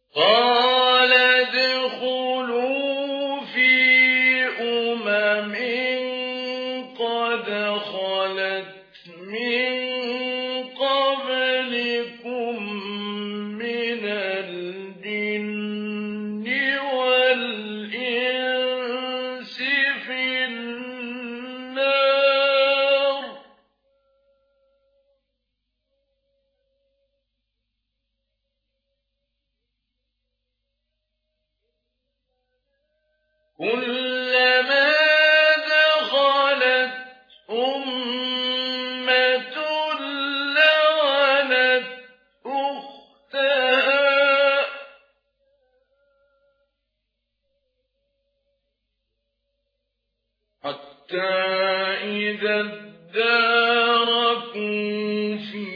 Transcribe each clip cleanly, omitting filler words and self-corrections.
قال ادخلوا في أمم قد خلت من قبلكم من الجن والإنس في النار كلما دخلت أمة لعنت أختها حتى إذا اداركوا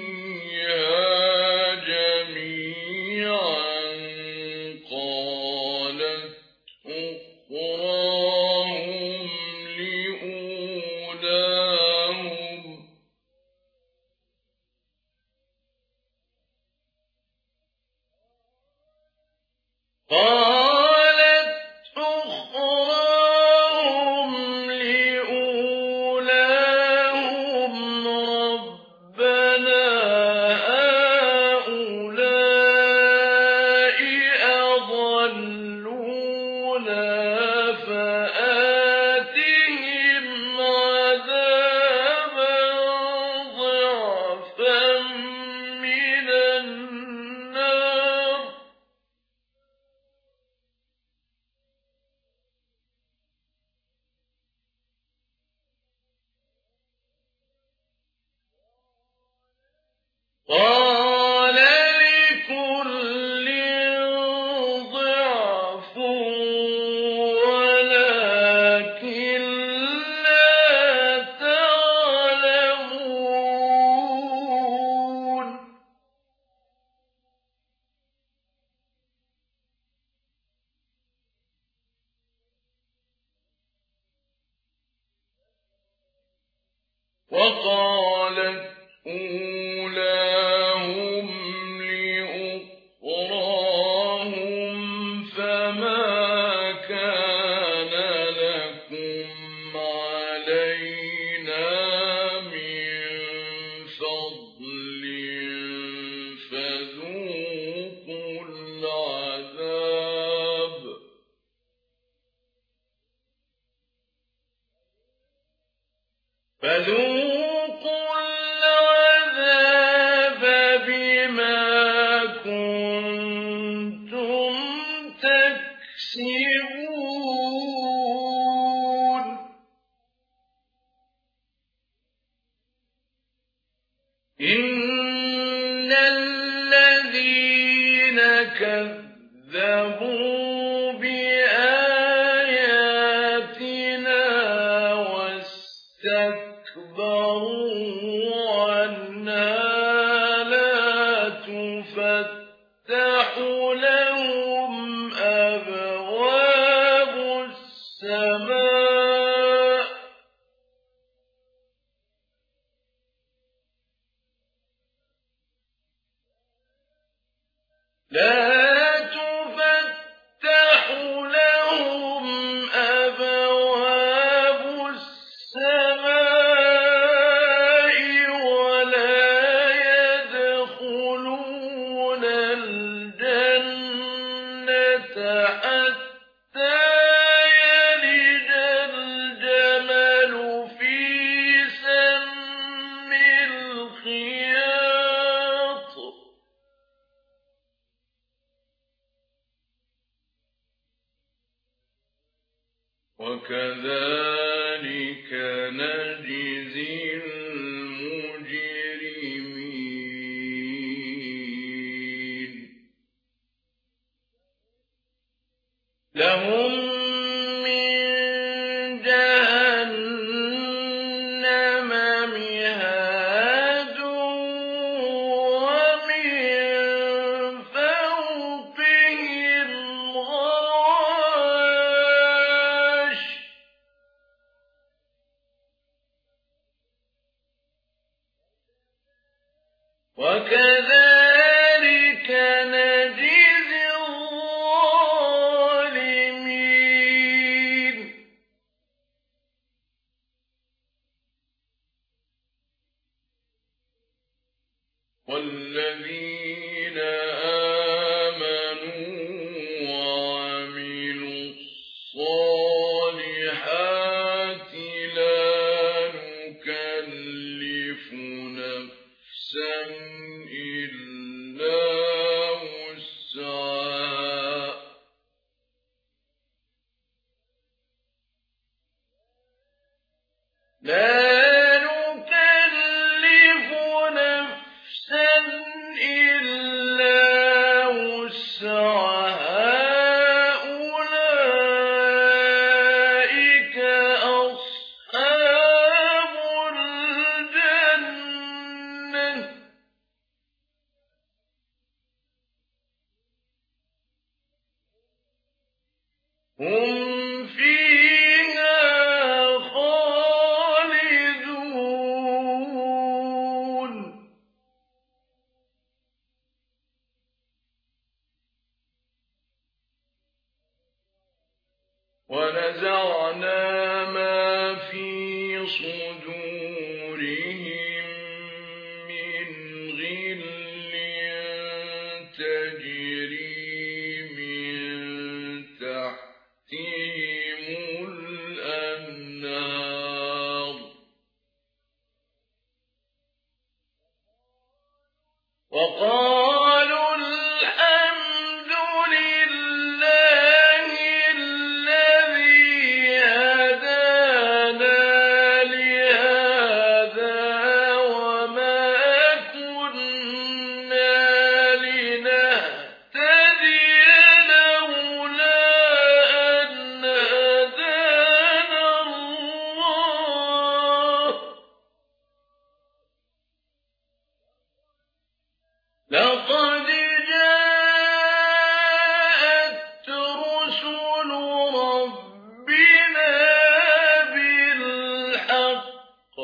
فيها جميعا قالت أخراهم لأولاهم ربنا هؤلاء أضلونا فآتهم عذابا ضعفا من النار قال لكل ضعف ولكن لا تعلمون وقالت أولاهم لأخراهم فما كان لكم علينا من فضل فذوقوا العذاب بما كنتم تكسبون إن الذين كذبوا بآياتنا واستكبروا عنها لا تفتح لهم أبواب السماء ولا يدخلون الجنة حتى يلج الجمل في سم الخياط وكذلك نجزي المجرمين لهم من جهنم مهاد ومن فوقهم غواش وكذلك نجزي والذين آمنوا وعملوا الصالحات لا نكلف نفسا إلا وسعها أولئك أصحاب الجنة هم فيها خالدون ونزعنا ما في صدورهم من غل تجري من تحتهم الأنهار وقالوا الحمد لله الذي هدانا لهذا وما كنا لنهتدي لولا أن هدانا الله لقد جاءت رسل ربنا بالحق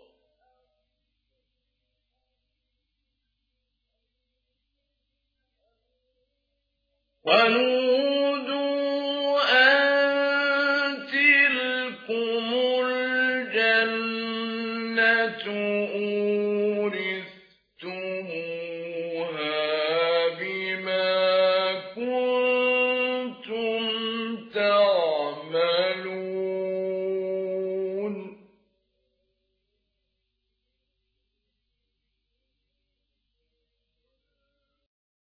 ونودوا أن تلكم الجنة